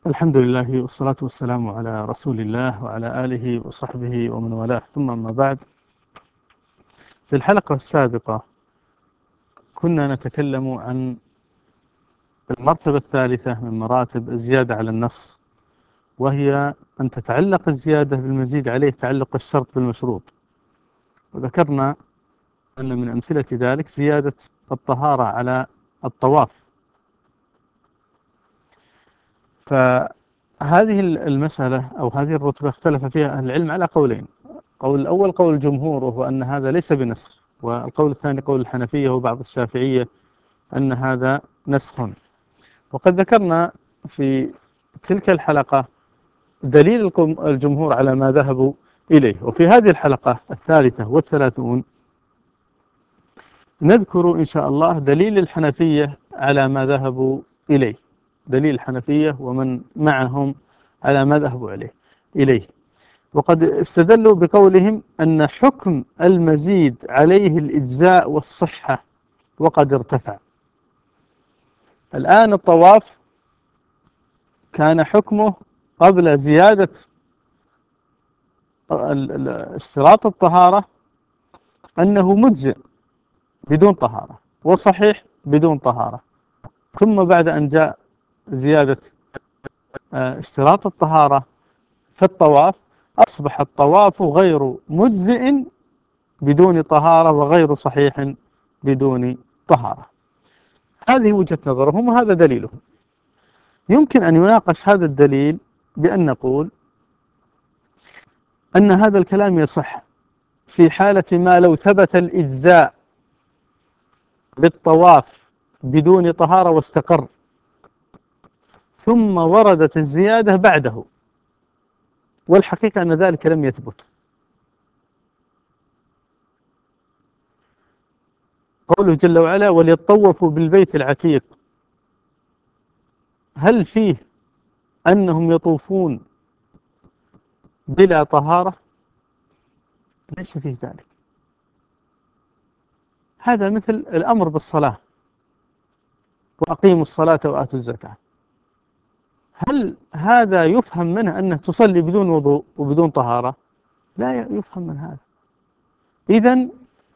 الحمد لله والصلاة والسلام على رسول الله وعلى آله وصحبه ومن والاه، ثم أما بعد. في الحلقة السابقة كنا نتكلم عن المرتبة الثالثة من مراتب الزيادة على النص، وهي أن تتعلق الزيادة بالمزيد عليه تعلق الشرط بالمشروط. وذكرنا أن من أمثلة ذلك زيادة الطهارة على الطواف. فهذه المسألة أو هذه الرتبة اختلف فيها أهل العلم على قولين. قول الأول قول الجمهور، وهو أن هذا ليس بنسخ، والقول الثاني قول الحنفية وبعض الشافعية أن هذا نسخ. وقد ذكرنا في تلك الحلقة دليل الجمهور على ما ذهبوا إليه. وفي هذه الحلقة الثالثة والثلاثون نذكر إن شاء الله دليل الحنفية على ما ذهبوا إليه، دليل الحنفية ومن معهم على ما ذهبوا إليه. وقد استدلوا بقولهم أن حكم المزيد عليه الإجزاء والصحة وقد ارتفع. الآن الطواف كان حكمه قبل زيادة اشتراط الطهارة أنه مجزئ بدون طهارة وصحيح بدون طهارة، ثم بعد أن جاء زيادة اشتراط الطهارة في الطواف أصبح الطواف غير مجزئ بدون طهارة وغير صحيح بدون طهارة. هذه وجهة نظرهم وهذا دليلهم. يمكن أن يناقش هذا الدليل بأن نقول أن هذا الكلام يصح في حالة ما لو ثبت الإجزاء بالطواف بدون طهارة واستقر، ثم وردت الزيادة بعده، والحقيقة أن ذلك لم يثبت. قوله جل وعلا وليطوفوا بالبيت العتيق، هل فيه أنهم يطوفون بلا طهارة؟ ليس فيه ذلك. هذا مثل الأمر بالصلاة وأقيموا الصلاة وآتوا الزكاة. هل هذا يفهم منه أنه تصلي بدون وضوء وبدون طهارة؟ لا يفهم من هذا. إذن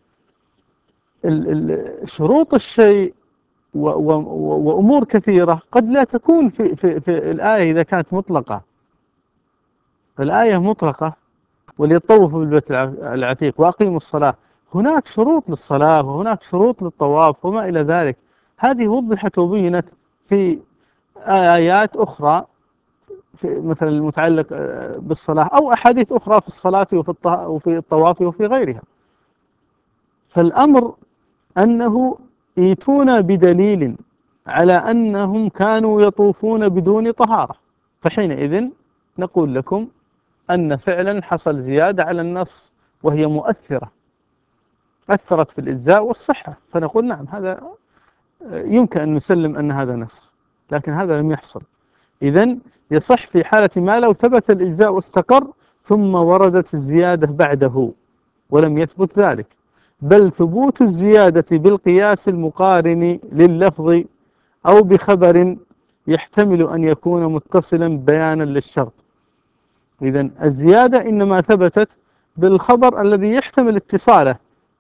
شروط الشيء وأمور كثيرة قد لا تكون في الآية إذا كانت مطلقة. الآية مطلقة وليطوفوا بالبيت العتيق وأقيموا الصلاة، هناك شروط للصلاة وهناك شروط للطواف وما إلى ذلك. هذه وضحت وبينت في آيات أخرى، في مثلا المتعلق بالصلاة، أو أحاديث أخرى في الصلاة وفي الطواف وفي غيرها. فالأمر أنه يأتون بدليل على أنهم كانوا يطوفون بدون طهارة، فحينئذ نقول لكم أن فعلا حصل زيادة على النص وهي مؤثرة، أثرت في الإجزاء والصحة، فنقول نعم هذا يمكن أن نسلم أن هذا نسخ، لكن هذا لم يحصل. إذن يصح في حالة ما لو ثبت الإجزاء واستقر ثم وردت الزيادة بعده ولم يثبت ذلك، بل ثبوت الزيادة بالقياس المقارن لللفظ أو بخبر يحتمل أن يكون متصلا بيانا للشرط. إذن الزيادة إنما ثبتت بالخبر الذي يحتمل اتصاله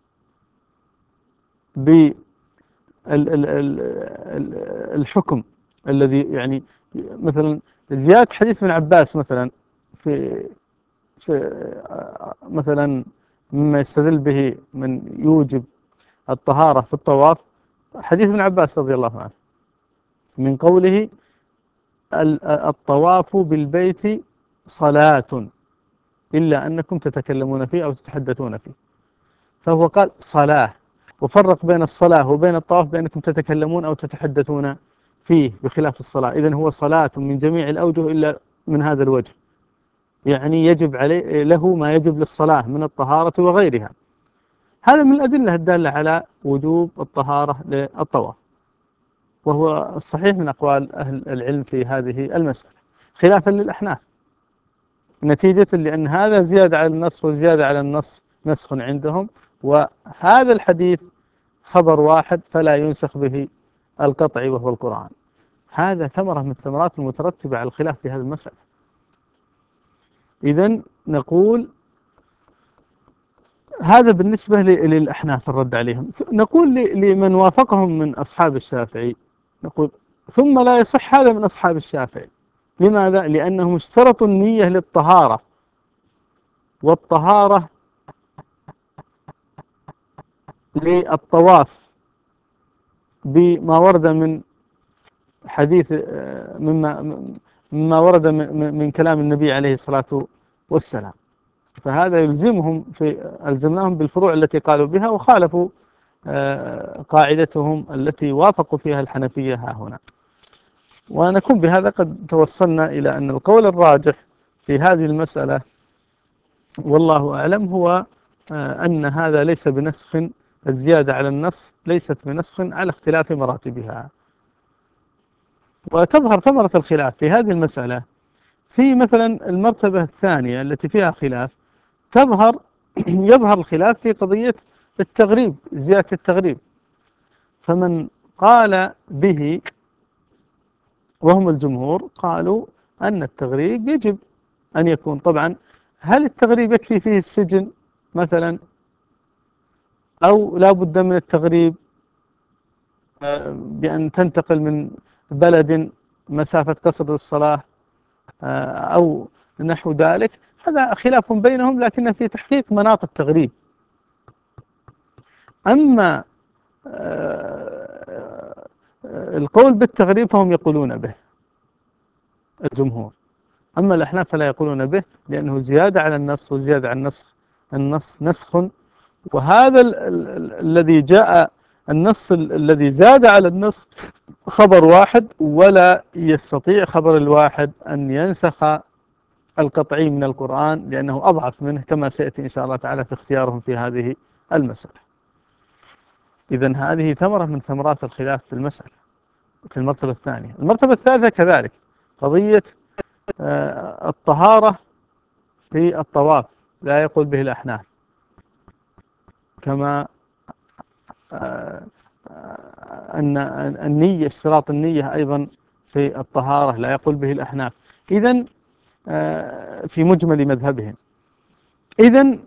بالحكم الذي يعني مثلا زيادة حديث ابن عباس مثلا في مثلا مما يستدل به من يوجب الطهارة في الطواف، حديث ابن عباس رضي الله عنه من قوله الطواف بالبيت صلاة إلا أنكم تتكلمون فيه أو تتحدثون فيه، فهو قال صلاة وفرق بين الصلاة وبين الطواف بأنكم تتكلمون أو تتحدثون فيه بخلاف الصلاة. إذن هو صلاة من جميع الأوجه إلا من هذا الوجه، يعني يجب عليه له ما يجب للصلاة من الطهارة وغيرها. هذا من الأدلة الدالة على وجوب الطهارة للطواف، وهو الصحيح من أقوال أهل العلم في هذه المسألة، خلافا للأحناف نتيجة لأن هذا زيادة على النص وزيادة على النص نسخ عندهم، وهذا الحديث خبر واحد فلا ينسخ به القطع وهو القرآن. هذا ثمرة من الثمرات المترتبة على الخلاف في هذه المسألة. إذن نقول هذا بالنسبة للأحناف الرد عليهم. نقول لمن وافقهم من أصحاب الشافعي، نقول ثم لا يصح هذا من أصحاب الشافعي. لماذا؟ لأنهم اشترطوا النية للطهارة، والطهارة للطواف بما ورد من حديث مما ورد من كلام النبي عليه الصلاة والسلام. فهذا يلزمهم ألزمناهم بالفروع التي قالوا بها، وخالفوا قاعدتهم التي وافقوا فيها الحنفية ها هنا. ونكون بهذا قد توصلنا إلى أن القول الراجح في هذه المسألة والله أعلم هو أن هذا ليس بنسخ، الزيادة على النص ليست بنسخ على اختلاف مراتبها. وتظهر ثمرة الخلاف في هذه المسألة في مثلا المرتبة الثانية التي فيها خلاف، يظهر الخلاف في قضية التغريب، زيادة التغريب. فمن قال به وهم الجمهور قالوا أن التغريب يجب أن يكون. طبعا هل التغريب يكفي فيه السجن مثلا، أو لا بد من التغريب بأن تنتقل من بلد مسافة قصر الصلاة أو نحو ذلك؟ هذا خلاف بينهم، لكن في تحقيق مناط التغريب. أما القول بالتغريب فهم يقولون به الجمهور، أما الأحناف فلا يقولون به، لأنه زيادة على النص، وزيادة على النص نسخ. وهذا الذي جاء، النص الذي زاد على النص خبر واحد، ولا يستطيع خبر الواحد أن ينسخ القطعي من القرآن، لأنه أضعف منه، كما سيأتي إن شاء الله تعالى في اختيارهم في هذه المسألة. إذن هذه ثمرة من ثمرات الخلاف في المسألة في المرتبة الثانية. المرتبة الثالثة كذلك قضية الطهارة في الطواف، لا يقول به الأحناف، كما أن النية، اشتراط النية أيضا في الطهارة لا يقول به الأحناف. إذن في مجمل مذهبهم. إذن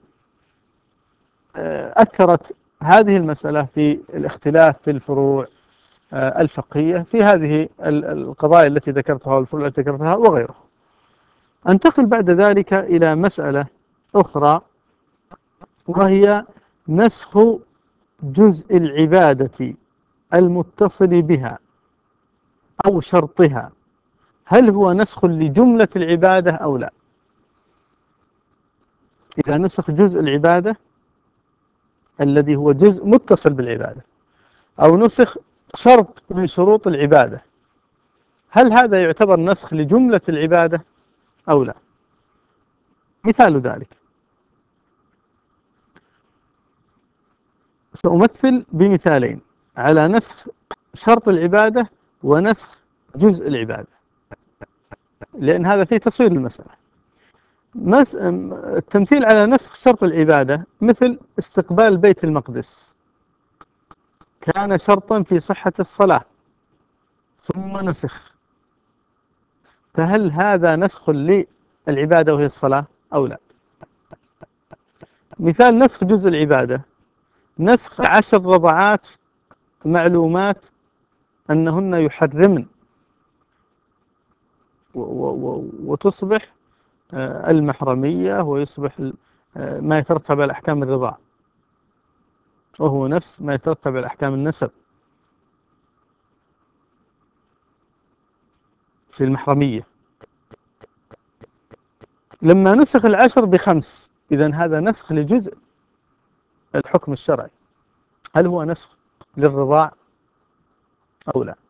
أثرت هذه المسألة في الاختلاف في الفروع الفقهية في هذه القضايا التي ذكرتها والفروع التي ذكرتها وغيرها. أنتقل بعد ذلك إلى مسألة أخرى، وهي نسخ جزء العبادة المتصل بها أو شرطها. هل هو نسخ لجملة العبادة أو لا؟ إذا نسخ جزء العبادة الذي هو جزء متصل بالعبادة، أو نسخ شرط من شروط العبادة، هل هذا يعتبر نسخ لجملة العبادة أو لا؟ مثال ذلك، سأمثل بمثالين على نسخ شرط العبادة ونسخ جزء العبادة، لأن هذا فيه تصوير المسألة. التمثيل على نسخ شرط العبادة مثل استقبال بيت المقدس، كان شرطا في صحة الصلاة ثم نسخ، فهل هذا نسخ للعبادة وهي الصلاة أو لا؟ مثال نسخ جزء العبادة، نسخ 10 رضعات معلومات أنهن يحرمن وتصبح المحرمية، ويصبح ما يترتب على أحكام الرضاع، وهو نفس ما يترتب على أحكام النسب في المحرمية. لما نسخ 10 ب5، إذن هذا نسخ لجزء الحكم الشرعي، هل هو نسخ للرضاع أو لا؟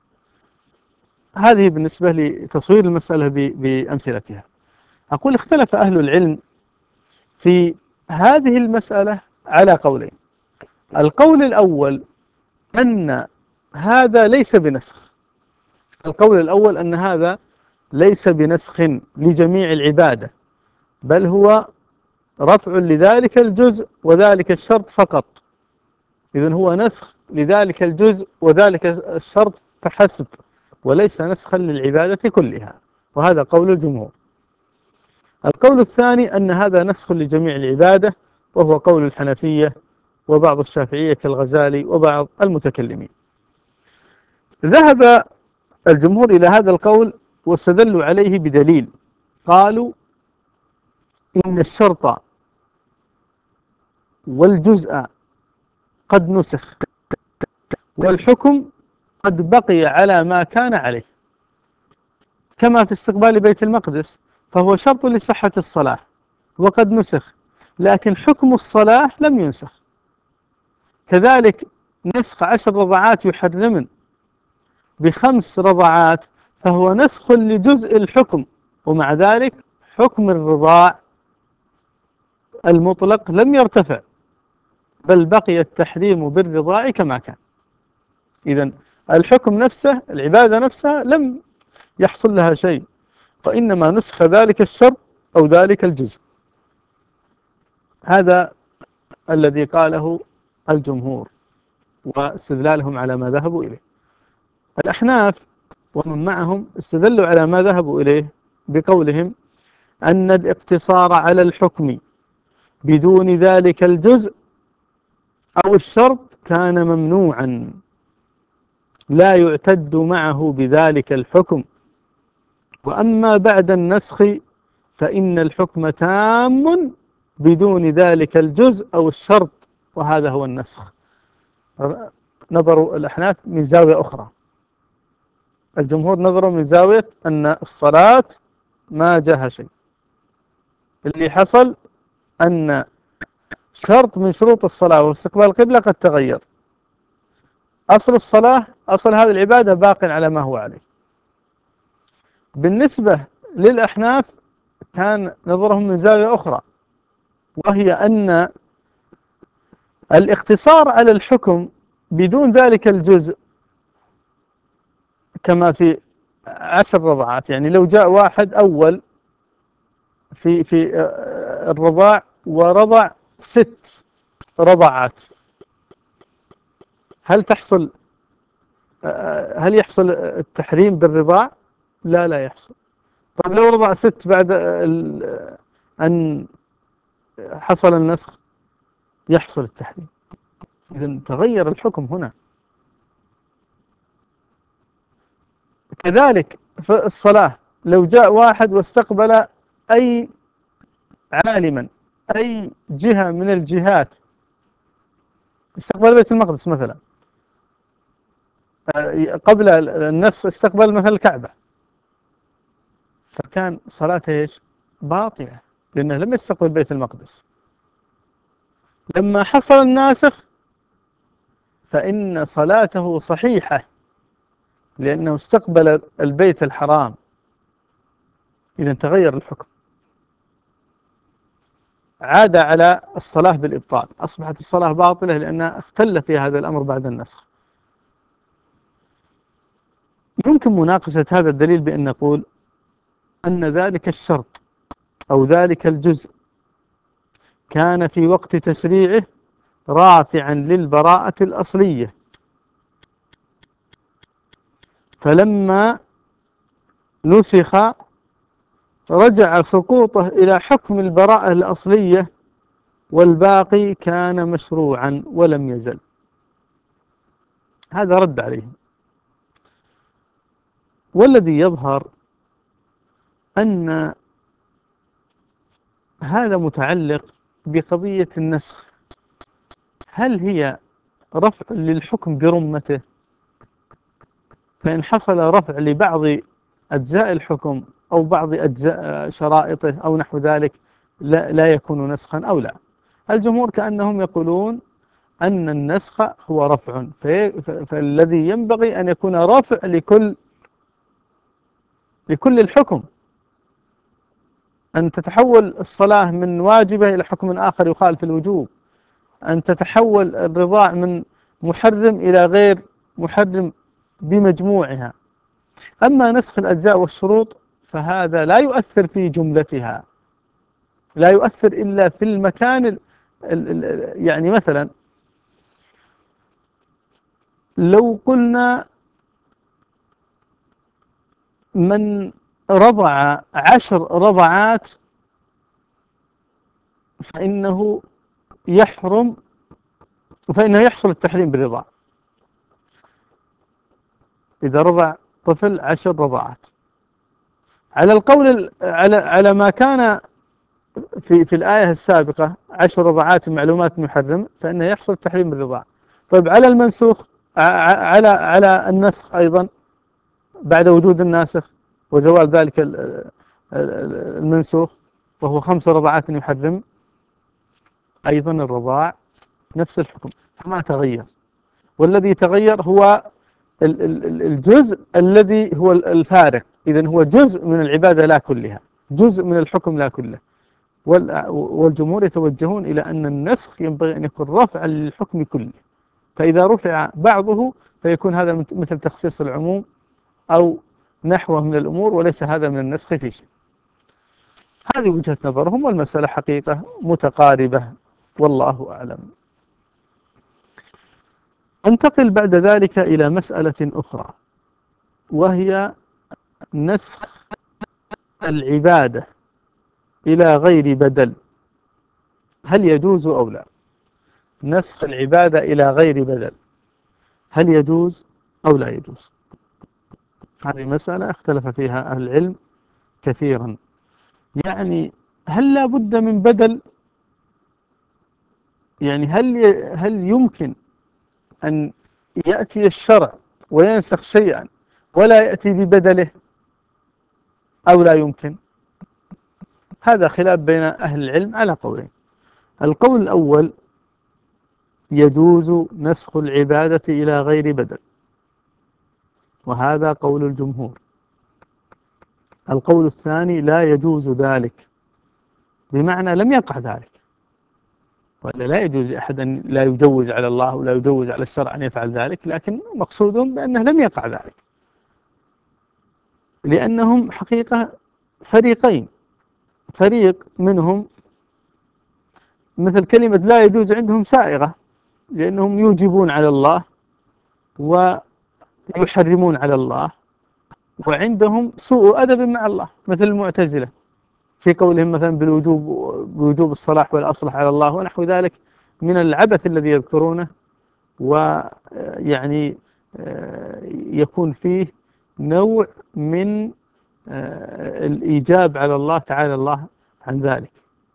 هذه بالنسبة لتصوير المسألة بأمثلتها. أقول اختلف أهل العلم في هذه المسألة على قولين. القول الأول أن هذا ليس بنسخ، القول الأول أن هذا ليس بنسخ لجميع العبادة، بل هو رفع لذلك الجزء وذلك الشرط فقط. إذن هو نسخ لذلك الجزء وذلك الشرط فحسب، وليس نسخا للعبادة كلها، وهذا قول الجمهور. القول الثاني أن هذا نسخ لجميع العبادة، وهو قول الحنفية وبعض الشافعية كالغزالي وبعض المتكلمين. ذهب الجمهور إلى هذا القول واستدلوا عليه بدليل، قالوا إن الشرط والجزء قد نسخ والحكم قد بقي على ما كان عليه، كما في استقبال بيت المقدس، فهو شرط لصحة الصلاة وقد نسخ، لكن حكم الصلاة لم ينسخ. كذلك نسخ 10 رضعات يحرمن ب5 رضعات فهو نسخ لجزء الحكم، ومع ذلك حكم الرضاع المطلق لم يرتفع، بل بقي التحريم بالرضاع كما كان. إذن الحكم نفسه، العبادة نفسها لم يحصل لها شيء، وإنما نسخ ذلك الشرط أو ذلك الجزء. هذا الذي قاله الجمهور واستدلالهم على ما ذهبوا إليه. الأحناف ومن معهم استدلوا على ما ذهبوا إليه بقولهم أن الاقتصار على الحكم بدون ذلك الجزء أو الشرط كان ممنوعا، لا يعتد معه بذلك الحكم، وأما بعد النسخ فإن الحكم تام بدون ذلك الجزء أو الشرط، وهذا هو النسخ. نظروا الأحناف من زاوية أخرى، الجمهور نظروا من زاوية أن الصلاة ما جاها شيء، اللي حصل أن شرط من شروط الصلاة واستقبال القبلة قد تغير، أصل الصلاة، أصل هذه العبادة باق على ما هو عليه. بالنسبة للأحناف كان نظرهم من زاوية أخرى، وهي أن الاقتصار على الحكم بدون ذلك الجزء كما في 10 رضعات، يعني لو جاء واحد أول في الرضاع ورضع 6 رضعات، هل يحصل التحريم بالرضاع؟ لا يحصل. طيب لو رضع 6 بعد أن حصل النسخ يحصل التحريم. إذن تغير الحكم هنا. كذلك في الصلاة لو جاء واحد واستقبل أي عالما أي جهة من الجهات، استقبل بيت المقدس مثلا، قبل النسخ استقبل مثل الكعبة، فكان صلاته ايش؟ باطلة، لأنه لم يستقبل بيت المقدس. لما حصل الناسخ فإن صلاته صحيحة، لأنه استقبل البيت الحرام. إذا تغير الحكم، عاد على الصلاة بالإبطال، أصبحت الصلاة باطلة لأنها اختل في هذا الأمر بعد النسخ. يمكن مناقشة هذا الدليل بأن نقول أن ذلك الشرط أو ذلك الجزء كان في وقت تشريعه رافعا للبراءة الأصلية، فلما نسخ رجع سقوطه إلى حكم البراءة الأصلية، والباقي كان مشروعا ولم يزل. هذا رد عليهم. والذي يظهر أن هذا متعلق بقضية النسخ، هل هي رفع للحكم برمته؟ فإن حصل رفع لبعض أجزاء الحكم أو بعض أجزاء شرائطه أو نحو ذلك لا يكون نسخا أو لا. الجمهور كأنهم يقولون أن النسخ هو رفع، فالذي ينبغي أن يكون رفع لكل الحكم، أن تتحول الصلاة من واجبة إلى حكم آخر يخالف الوجوب، أن تتحول الرضاع من محرم إلى غير محرم بمجموعها. أما نسخ الأجزاء والشروط فهذا لا يؤثر في جملتها، لا يؤثر إلا في المكان. يعني مثلا لو قلنا من رضع 10 رضعات فإنه يحصل التحريم بالرضاع. إذا رضع طفل 10 رضعات على القول على ما كان في الآية السابقة 10 رضعات معلومات محرم، فإنه يحصل التحريم بالرضاع. طيب على المنسوخ، على النسخ أيضا بعد وجود الناسخ وزوال ذلك المنسوخ، وهو 5 رضعات يحرم، أيضا الرضاع نفس الحكم، فما تغير. والذي تغير هو الجزء الذي هو الفارق. إذن هو جزء من العبادة لا كلها، جزء من الحكم لا كله. والجمهور يتوجهون إلى أن النسخ ينبغي أن يكون رفعا للحكم كله، فإذا رفع بعضه فيكون هذا مثل تخصيص العموم أو نحوه من الأمور، وليس هذا من النسخ في شيء. هذه وجهة نظرهم، والمسألة حقيقة متقاربة والله أعلم. انتقل بعد ذلك إلى مسألة أخرى، وهي نسخ العبادة إلى غير بدل. هل يجوز أو لا؟ نسخ العبادة إلى غير بدل، هل يجوز أو لا يجوز؟ هذه مسألة اختلف فيها أهل العلم كثيرا. يعني هل لا بد من بدل؟ يعني هل يمكن أن يأتي الشرع وينسخ شيئا ولا يأتي ببدله، أو لا يمكن؟ هذا خلاف بين أهل العلم على قولين. القول الأول: يجوز نسخ العبادة إلى غير بدل، وهذا قول الجمهور. القول الثاني: لا يجوز ذلك، بمعنى لم يقع ذلك، ولا لا يجوز لأحد أن لا يجوز على الله ولا يجوز على الشرع أن يفعل ذلك، لكن مقصودهم بأنه لم يقع ذلك، لأنهم حقيقة فريقين. فريق منهم مثل كلمة لا يجوز عندهم سائغة، لأنهم يوجبون على الله ويحرمون على الله، وعندهم سوء أدب مع الله، مثل المعتزلة في قولهم مثلا بوجوب الصلاح والأصلح على الله ونحو ذلك من العبث الذي يذكرونه، ويعني يكون فيه نوع من الإيجاب على الله تعالى الله عن ذلك.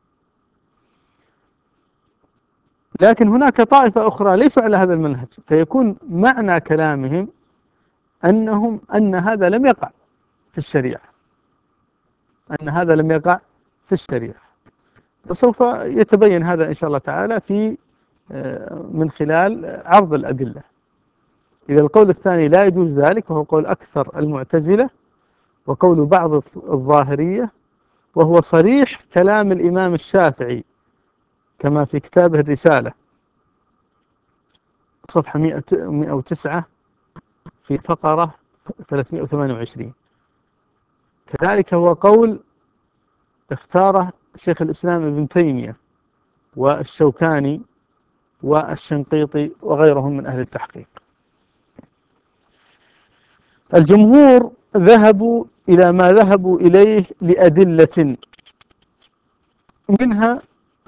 لكن هناك طائفة أخرى ليسوا على هذا المنهج، فيكون معنى كلامهم أن هذا لم يقع في الشريعة، أن هذا لم يقع في الشريعة. وسوف يتبين هذا إن شاء الله تعالى من خلال عرض الأدلة. إذا القول الثاني لا يجوز ذلك، وهو قول أكثر المعتزلة وقول بعض الظاهرية، وهو صريح كلام الإمام الشافعي كما في كتابه الرسالة صفحة 109 في فقرة 328. كذلك هو قول اختاره شيخ الإسلام ابن تيمية والشوكاني والشنقيطي وغيرهم من أهل التحقيق. الجمهور ذهبوا إلى ما ذهبوا إليه لأدلة، منها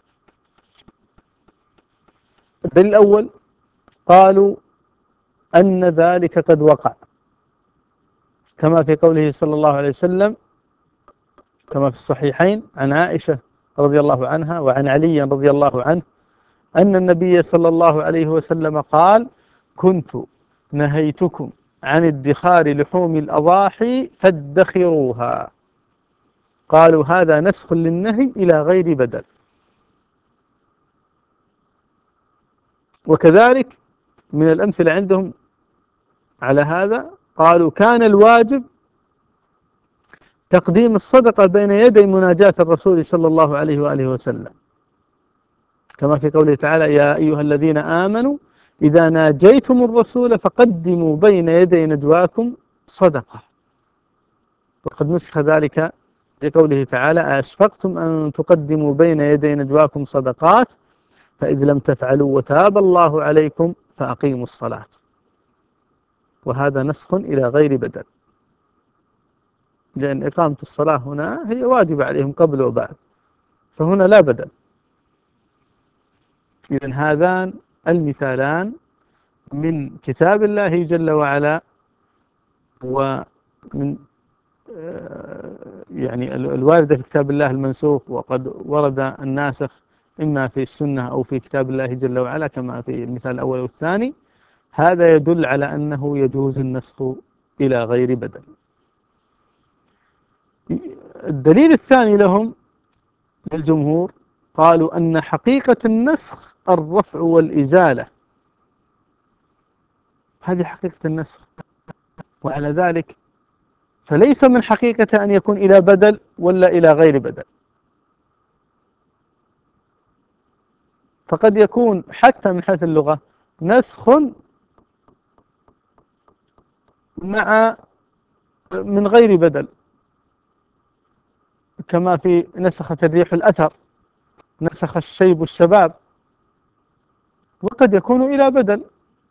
الدليل الأول: قالوا أن ذلك قد وقع، كما في قوله صلى الله عليه وسلم كما في الصحيحين عن عائشة رضي الله عنها وعن علي رضي الله عنه أن النبي صلى الله عليه وسلم قال: كنت نهيتكم عن ادخار لحوم الأضاحي فادخروها. قالوا هذا نسخ للنهي إلى غير بدل. وكذلك من الأمثلة عندهم على هذا، قالوا كان الواجب تقديم الصدقة بين يدي مناجاة الرسول صلى الله عليه وآله وسلم، كما في قوله تعالى: يا أيها الذين آمنوا إذا ناجيتم الرسول فقدموا بين يدي نجواكم صدقة. وقد نسخ ذلك بقوله تعالى: أشفقتم أن تقدموا بين يدي نجواكم صدقات فإذ لم تفعلوا وتاب الله عليكم فأقيموا الصلاة. وهذا نسخ إلى غير بدل. لأن إقامة الصلاة هنا هي واجبة عليهم قبل وبعد، فهنا لا بدل. إذن هذان المثالان من كتاب الله جل وعلا، ومن يعني الواردة في كتاب الله المنسوخ، وقد ورد الناسخ إما في السنة أو في كتاب الله جل وعلا كما في المثال الأول والثاني. هذا يدل على أنه يجوز النسخ إلى غير بدل. الدليل الثاني لهم للجمهور قالوا أن حقيقة النسخ الرفع والإزالة، هذه حقيقة النسخ، وعلى ذلك فليس من حقيقة أن يكون إلى بدل ولا إلى غير بدل، فقد يكون حتى من حيث اللغة نسخ من غير بدل، كما في نسخت الريح الأثر، نسخ الشيب الشباب، وقد يكون إلى بدل.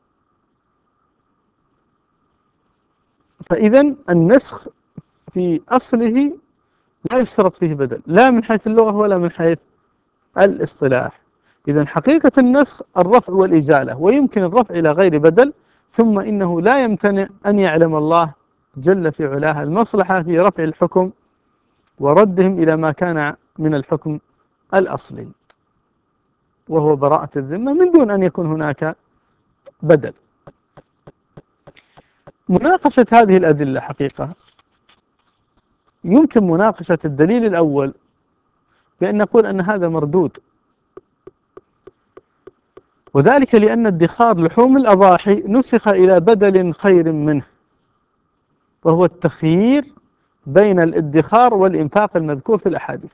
فإذا النسخ في أصله لا يشترط فيه بدل، لا من حيث اللغة ولا من حيث الاصطلاح. إذا حقيقة النسخ الرفع والإزالة، ويمكن الرفع إلى غير بدل. ثم إنه لا يمتنع أن يعلم الله جل في علاه المصلحة في رفع الحكم وردهم إلى ما كان من الحكم الأصلي، وهو براءة الذمة، من دون أن يكون هناك بدل. مناقشة هذه الأدلة حقيقة يمكن مناقشة الدليل الأول بأن نقول أن هذا مردود، وذلك لأن ادخار لحوم الأضاحي نسخ إلى بدل خير منه، وهو التخيير بين الادخار والإنفاق المذكور في الأحاديث.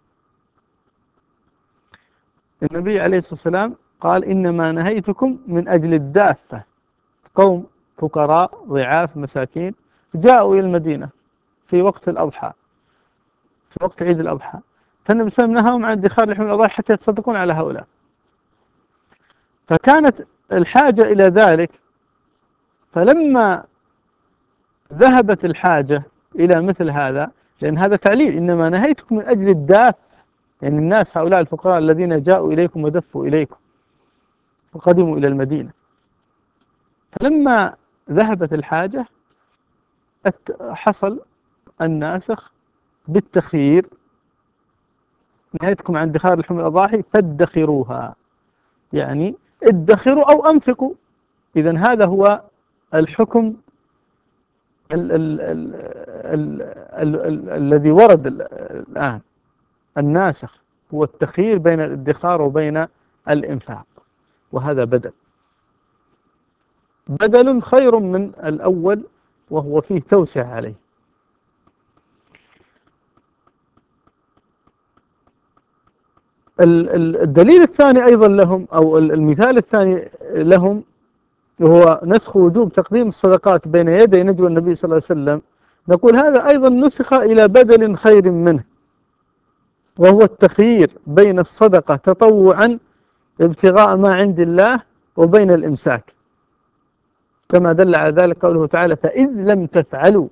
النبي عليه الصلاة والسلام قال: إنما نهيتكم من أجل الدافة، قوم فقراء ضعاف مساكين جاءوا إلى المدينة في وقت الأضحى، في وقت عيد الأضحى، فالنبي صلى الله عليه وسلم نهاهم عن ادخار لحوم الأضاحي حتى يتصدقون على هؤلاء. فكانت الحاجة إلى ذلك، فلما ذهبت الحاجة إلى مثل هذا، لأن هذا تعليل، إنما نهيتكم من أجل الدافة، يعني الناس هؤلاء الفقراء الذين جاءوا إليكم ودفوا إليكم وقدموا إلى المدينة، فلما ذهبت الحاجة حصل الناسخ بالتخيير: نهيتكم عن ادخار لحوم الأضاحي فادخروها، يعني ادخروا أو أنفقوا. إذن هذا هو الحكم الذي ورد الآن، الناسخ هو التخيير بين الادخار وبين الإنفاق، وهذا بدل خير من الأول، وهو فيه توسع عليه. الدليل الثاني أيضا لهم، أو المثال الثاني لهم، وهو نسخ وجوب تقديم الصدقات بين يدي نجوى النبي صلى الله عليه وسلم. نقول هذا أيضا نسخ إلى بدل خير منه، وهو التخيير بين الصدقة تطوعا ابتغاء ما عند الله وبين الإمساك، كما دل على ذلك قوله تعالى: فإذ لم تفعلوا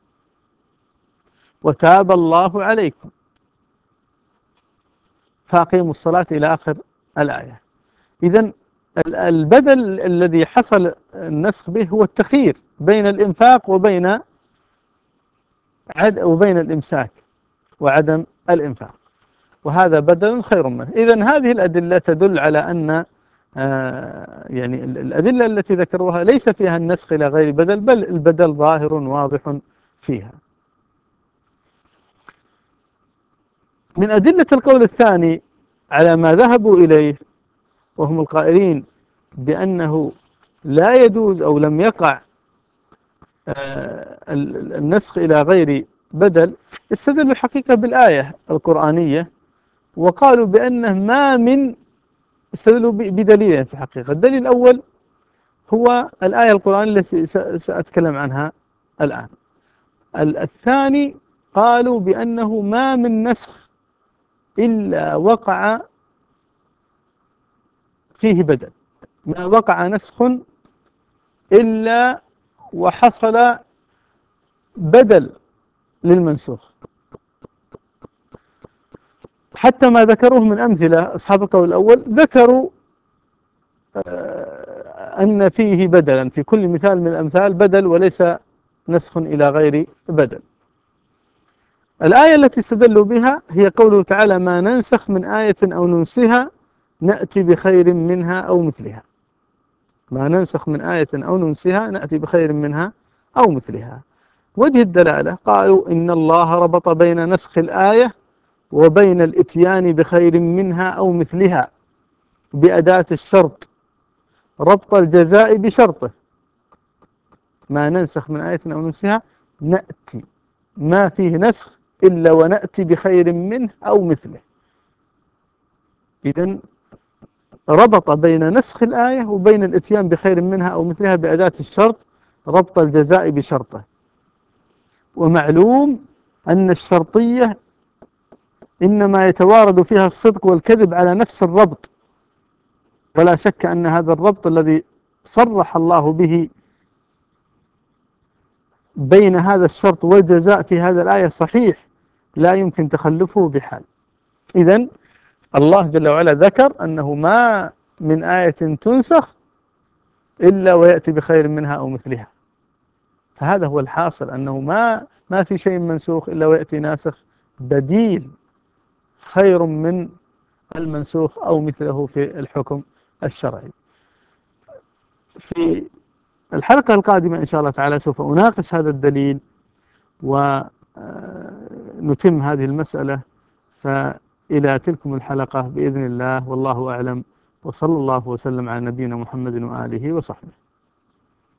وتاب الله عليكم فأقيموا الصلاة إلى آخر الآية. إذن البدل الذي حصل النسخ به هو التخيير بين الإنفاق وبين الإمساك وعدم الإنفاق، وهذا بدل خير منه. إذن هذه الأدلة تدل على أن يعني الأدلة التي ذكروها ليس فيها النسخ إلى غير بدل، بل البدل ظاهر واضح فيها. من أدلة القول الثاني على ما ذهبوا إليه، وهم القائلين بأنه لا يجوز أو لم يقع النسخ إلى غير بدل، استدلوا الحقيقة بالآية القرآنية، وقالوا بأنه ما من، استدلوا بدليلين في الحقيقة. الدليل الأول هو الآية القرآنية التي سأتكلم عنها الآن. الثاني قالوا بأنه ما من نسخ إلا وقع فيه بدل، ما وقع نسخ إلا وحصل بدل للمنسوخ. حتى ما ذكروه من أمثلة أصحاب القول الأول ذكروا أن فيه بدلا، في كل مثال من الأمثال بدل وليس نسخ إلى غير بدل. الآية التي استدلوا بها هي قوله تعالى: ما ننسخ من آية أو ننسها نأتي بخير منها أو مثلها. ما ننسخ من آية أو ننسها نأتي بخير منها أو مثلها. وجه الدلالة قالوا إن الله ربط بين نسخ الآية وبين الإتيان بخير منها أو مثلها بأداة الشرط، ربط الجزاء بشرطه. ما ننسخ من آية أو ننسها نأتي، ما فيه نسخ إلا ونأتي بخير منه أو مثله. إذن ربط بين نسخ الآية وبين الإتيان بخير منها أو مثلها بأداة الشرط، ربط الجزاء بشرطه. ومعلوم أن الشرطية إنما يتوارد فيها الصدق والكذب على نفس الربط، ولا شك أن هذا الربط الذي صرح الله به بين هذا الشرط والجزاء في هذا الآية صحيح، لا يمكن تخلفه بحال. إذن الله جل وعلا ذكر أنه ما من آية تنسخ إلا ويأتي بخير منها أو مثلها. فهذا هو الحاصل، أنه ما في شيء منسوخ إلا ويأتي ناسخ بديل خير من المنسوخ أو مثله في الحكم الشرعي. في الحلقة القادمة إن شاء الله تعالى سوف أناقش هذا الدليل ونتم هذه المسألة. فإلى تلكم الحلقة بإذن الله، والله أعلم، وصلى الله وسلم على نبينا محمد وآله وصحبه.